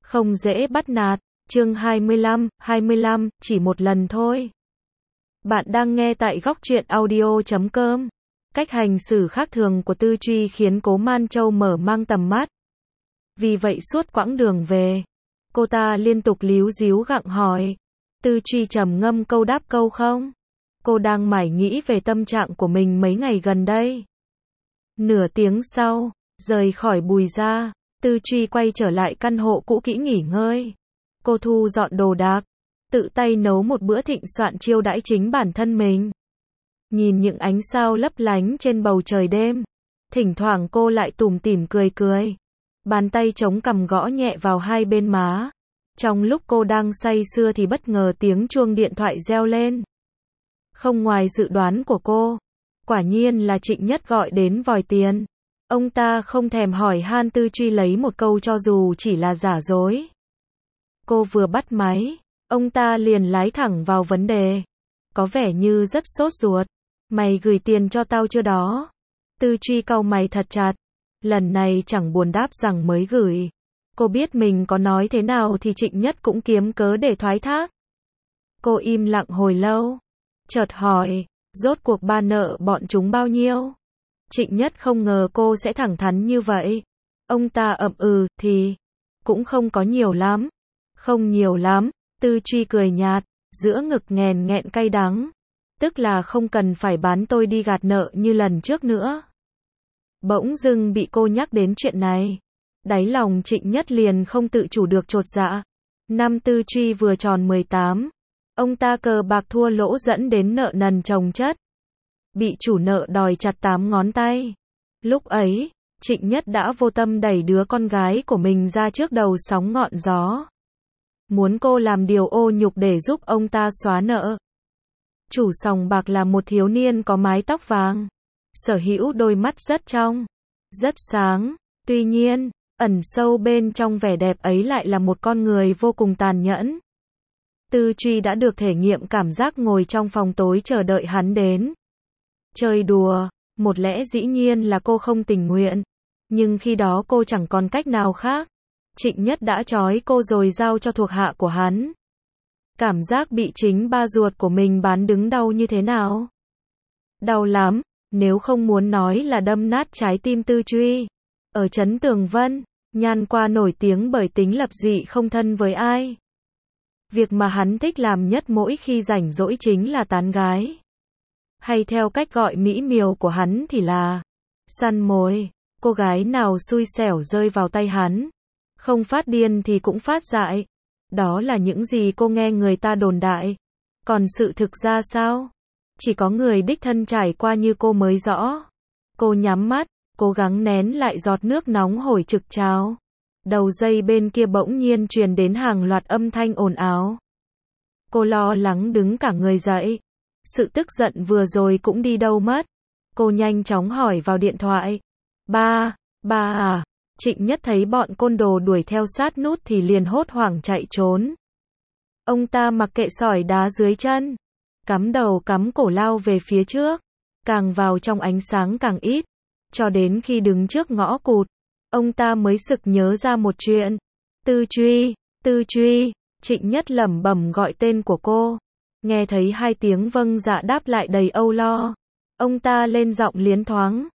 không dễ bắt nạt. Chương 25, chỉ một lần thôi. Bạn đang nghe tại góc truyện audio.com. Cách hành xử khác thường của Tư Truy khiến Cố Man Châu mở mang tầm mắt. Vì vậy suốt quãng đường về, cô ta liên tục líu ríu gặng hỏi. Tư Truy trầm ngâm câu đáp câu không. Cô đang mải nghĩ về tâm trạng của mình mấy ngày gần đây. Nửa tiếng sau, rời khỏi Bùi gia, Tư Truy quay trở lại căn hộ cũ kỹ nghỉ ngơi. Cô thu dọn đồ đạc, tự tay nấu một bữa thịnh soạn chiêu đãi chính bản thân mình. Nhìn những ánh sao lấp lánh trên bầu trời đêm, thỉnh thoảng cô lại tủm tỉm cười cười. Bàn tay chống cằm gõ nhẹ vào hai bên má. Trong lúc cô đang say sưa thì bất ngờ tiếng chuông điện thoại reo lên. Không ngoài dự đoán của cô, quả nhiên là Trịnh Nhất gọi đến vòi tiền. Ông ta không thèm hỏi han Tư Truy lấy một câu cho dù chỉ là giả dối. Cô vừa bắt máy, ông ta liền lái thẳng vào vấn đề. Có vẻ như rất sốt ruột. Mày gửi tiền cho tao chưa đó? Tư Truy cau mày thật chặt. Lần này chẳng buồn đáp rằng mới gửi. Cô biết mình có nói thế nào thì Trịnh Nhất cũng kiếm cớ để thoái thác. Cô im lặng hồi lâu, chợt hỏi, rốt cuộc ba nợ bọn chúng bao nhiêu? Trịnh Nhất không ngờ cô sẽ thẳng thắn như vậy. Ông ta ậm ừ, thì cũng không có nhiều lắm. Không nhiều lắm, Tư Truy cười nhạt, giữa ngực nghèn nghẹn cay đắng. Tức là không cần phải bán tôi đi gạt nợ như lần trước nữa. Bỗng dưng bị cô nhắc đến chuyện này. Đáy lòng Trịnh Nhất liền không tự chủ được chột dạ. Năm Tư Truy vừa tròn 18. Ông ta cờ bạc thua lỗ dẫn đến nợ nần chồng chất. Bị chủ nợ đòi chặt 8 ngón tay. Lúc ấy, Trịnh Nhất đã vô tâm đẩy đứa con gái của mình ra trước đầu sóng ngọn gió. Muốn cô làm điều ô nhục để giúp ông ta xóa nợ. Chủ sòng bạc là một thiếu niên có mái tóc vàng. Sở hữu đôi mắt rất trong, rất sáng. Tuy nhiên, ẩn sâu bên trong vẻ đẹp ấy lại là một con người vô cùng tàn nhẫn. Tư Truy đã được thể nghiệm cảm giác ngồi trong phòng tối chờ đợi hắn đến. Chơi đùa, một lẽ dĩ nhiên là cô không tình nguyện. Nhưng khi đó cô chẳng còn cách nào khác. Trịnh Nhất đã trói cô rồi giao cho thuộc hạ của hắn. Cảm giác bị chính ba ruột của mình bán đứng đau như thế nào? Đau lắm, nếu không muốn nói là đâm nát trái tim Tư Truy. Ở trấn Tường Vân, Nhan Qua nổi tiếng bởi tính lập dị không thân với ai. Việc mà hắn thích làm nhất mỗi khi rảnh rỗi chính là tán gái. Hay theo cách gọi mỹ miều của hắn thì là săn mồi. Cô gái nào xui xẻo rơi vào tay hắn, không phát điên thì cũng phát dại. Đó là những gì cô nghe người ta đồn đại. Còn sự thực ra sao? Chỉ có người đích thân trải qua như cô mới rõ. Cô nhắm mắt, cố gắng nén lại giọt nước nóng hổi trực trào. Đầu dây bên kia bỗng nhiên truyền đến hàng loạt âm thanh ồn ào. Cô lo lắng đứng cả người dậy. Sự tức giận vừa rồi cũng đi đâu mất. Cô nhanh chóng hỏi vào điện thoại. Ba à. Trịnh Nhất thấy bọn côn đồ đuổi theo sát nút thì liền hốt hoảng chạy trốn. Ông ta mặc kệ sỏi đá dưới chân, cắm đầu cắm cổ lao về phía trước, càng vào trong ánh sáng càng ít, cho đến khi đứng trước ngõ cụt, ông ta mới sực nhớ ra một chuyện. Tư Truy, Trịnh Nhất lẩm bẩm gọi tên của cô. Nghe thấy hai tiếng vâng dạ đáp lại đầy âu lo. Ông ta lên giọng liến thoáng.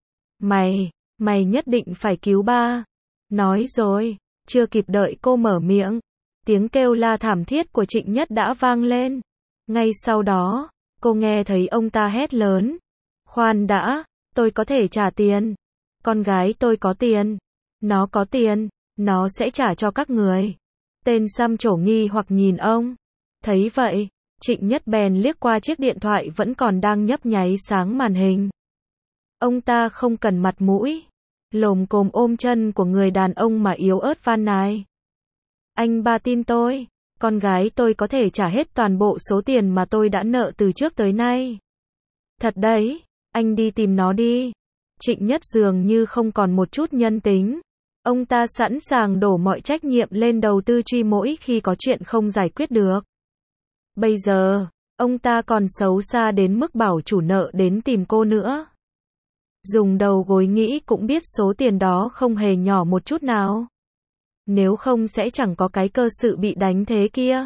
Mày nhất định phải cứu ba. Nói rồi, chưa kịp đợi cô mở miệng. Tiếng kêu la thảm thiết của Trịnh Nhất đã vang lên. Ngay sau đó, cô nghe thấy ông ta hét lớn. Khoan đã, tôi có thể trả tiền. Con gái tôi có tiền. Nó có tiền, nó sẽ trả cho các người. Tên xăm trổ nghi hoặc nhìn ông. Thấy vậy, Trịnh Nhất bèn liếc qua chiếc điện thoại vẫn còn đang nhấp nháy sáng màn hình. Ông ta không cần mặt mũi, lồm cồm ôm chân của người đàn ông mà yếu ớt van nài. Anh ba tin tôi, con gái tôi có thể trả hết toàn bộ số tiền mà tôi đã nợ từ trước tới nay. Thật đấy, anh đi tìm nó đi. Trịnh Nhất dường như không còn một chút nhân tính. Ông ta sẵn sàng đổ mọi trách nhiệm lên đầu Tư Truy mỗi khi có chuyện không giải quyết được. Bây giờ, ông ta còn xấu xa đến mức bảo chủ nợ đến tìm cô nữa. Dùng đầu gối nghĩ cũng biết số tiền đó không hề nhỏ một chút nào. nếu không sẽ chẳng có cái cơ sự bị đánh thế kia.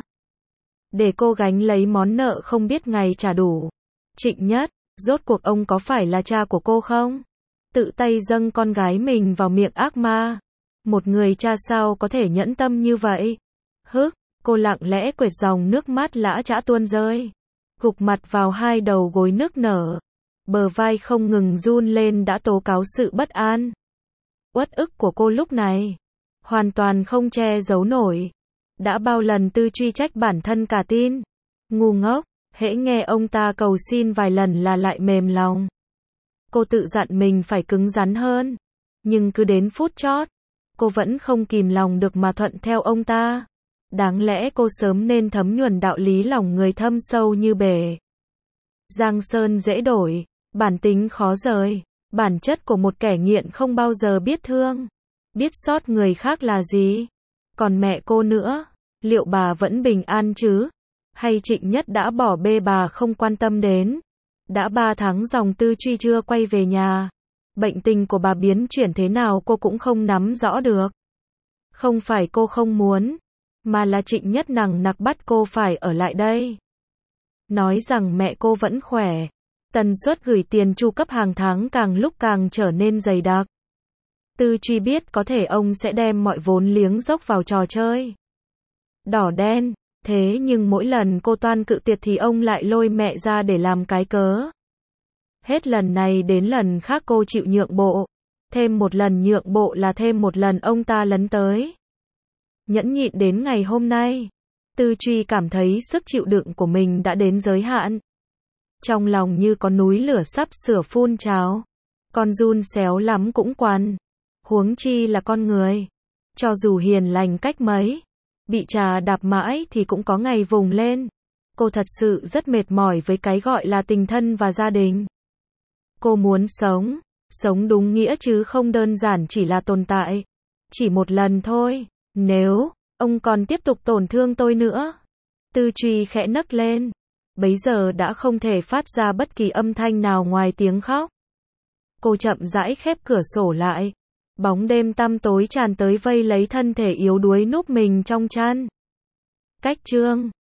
Để cô gánh lấy món nợ không biết ngày trả đủ. Trịnh Nhất, rốt cuộc ông có phải là cha của cô không? Tự tay dâng con gái mình vào miệng ác ma. Một người cha sao có thể nhẫn tâm như vậy? Hức, cô lặng lẽ quệt dòng nước mắt lã chã tuôn rơi. Gục mặt vào hai đầu gối nức nở. Bờ vai không ngừng run lên đã tố cáo sự bất an. Uất ức của cô lúc này. Hoàn toàn không che giấu nổi. Đã bao lần Tư Truy trách bản thân cả tin. Ngu ngốc, hễ nghe ông ta cầu xin vài lần là lại mềm lòng. Cô tự dặn mình phải cứng rắn hơn. Nhưng cứ đến phút chót, cô vẫn không kìm lòng được mà thuận theo ông ta. Đáng lẽ cô sớm nên thấm nhuần đạo lý lòng người thâm sâu như bể. Giang sơn dễ đổi, bản tính khó rời. Bản chất của một kẻ nghiện không bao giờ biết thương, biết xót người khác là gì. Còn mẹ cô nữa, liệu bà vẫn bình an chứ? Hay Trịnh Nhất đã bỏ bê bà không quan tâm đến? Đã 3 tháng dòng Tư Truy chưa quay về nhà. Bệnh tình của bà biến chuyển thế nào cô cũng không nắm rõ được. Không phải cô không muốn, mà là Trịnh Nhất nằng nặc bắt cô phải ở lại đây. Nói rằng mẹ cô vẫn khỏe. Tần suất gửi tiền chu cấp hàng tháng càng lúc càng trở nên dày đặc. Tư Truy biết có thể ông sẽ đem mọi vốn liếng dốc vào trò chơi đỏ đen, thế nhưng mỗi lần cô toan cự tuyệt thì ông lại lôi mẹ ra để làm cái cớ. Hết lần này đến lần khác cô chịu nhượng bộ. Thêm một lần nhượng bộ là thêm một lần ông ta lấn tới. Nhẫn nhịn đến ngày hôm nay, Tư Truy cảm thấy sức chịu đựng của mình đã đến giới hạn. Trong lòng như có núi lửa sắp sửa phun trào. Con run xéo lắm cũng quằn. Huống chi là con người. Cho dù hiền lành cách mấy, bị trà đạp mãi thì cũng có ngày vùng lên. Cô thật sự rất mệt mỏi với cái gọi là tình thân và gia đình. Cô muốn sống, sống đúng nghĩa chứ không đơn giản chỉ là tồn tại. Chỉ một lần thôi, nếu ông còn tiếp tục tổn thương tôi nữa. Tư Truy khẽ nấc lên. Bấy giờ đã không thể phát ra bất kỳ âm thanh nào ngoài tiếng khóc. Cô chậm rãi khép cửa sổ lại. Bóng đêm tăm tối tràn tới vây lấy thân thể yếu đuối núp mình trong chăn. Cách chương